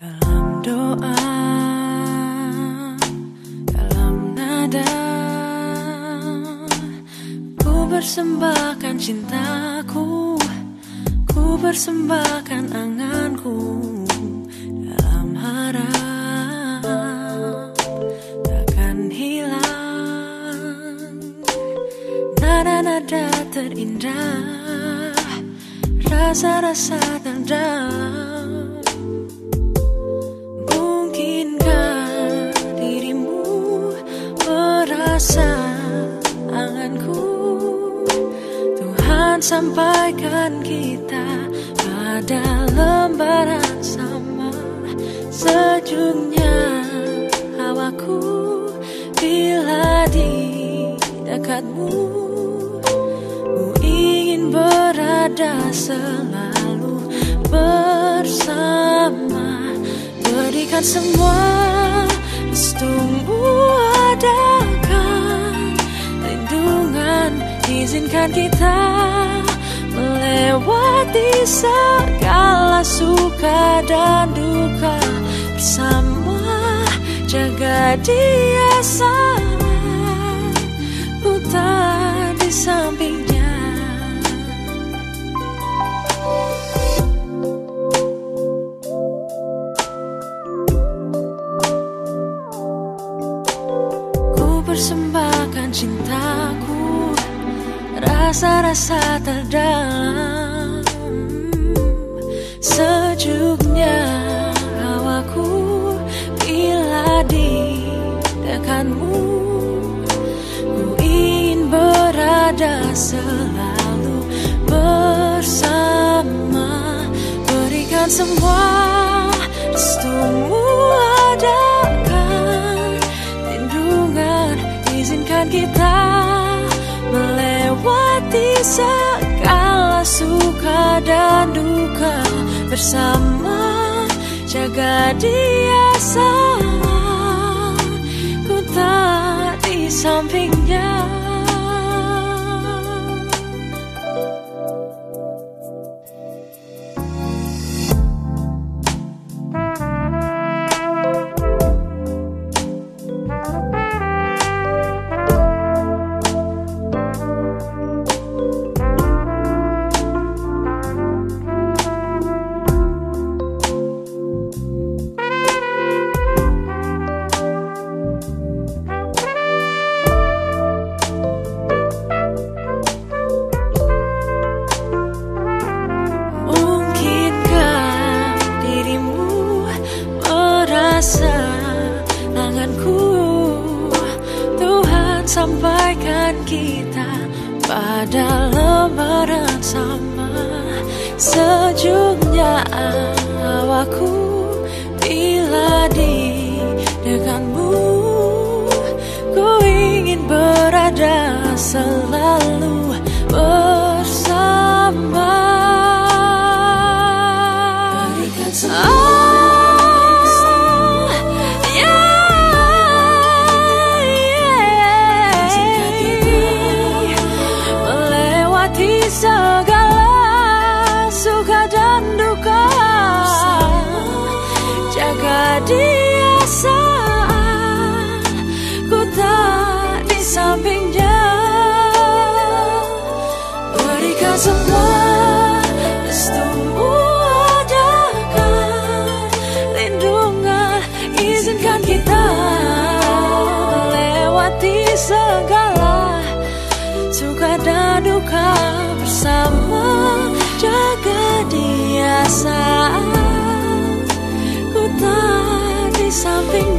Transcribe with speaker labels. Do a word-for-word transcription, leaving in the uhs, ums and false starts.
Speaker 1: Dalam doa, dalam nada, ku persembahkan cintaku, ku persembahkan anganku, dalam harap takkan hilang nada-nada terindah, rasa-rasa terdalam. Mungkinkah dirimu merasa anganku? Tuhan sampaikan kita pada lembaran sama, sejuknya hawaku bila di dekatmu. Ku ingin berada selalu bersama, berikan semua restumu, adakan lindungan, izinkan kita melewati segala suka dan duka bersama, jaga dia sama, ku tak di sampingnya. Persembahkan cintaku, rasa-rasa terdalam, sejuknya hawaku bila di dekatmu. Ku ingin berada selalu bersama, berikan semua restumu, adakan lindungan, izinkan kita melewati segala suka dan duka bersama, jaga dia sama, ku tak di sampingnya. Anganku, Tuhan sampaikan kita pada lembaran sama, sejuknya hawaku bila di dekatmu. Ku ingin berada selalu bersama, berikan semua segala suka dan duka, jaga dia saat ku tak di sampingnya. Berikan semua restumu, adakan lindungan, izinkan kita melewati segala suka dan duka bersama, jaga dia saat ku tak di samping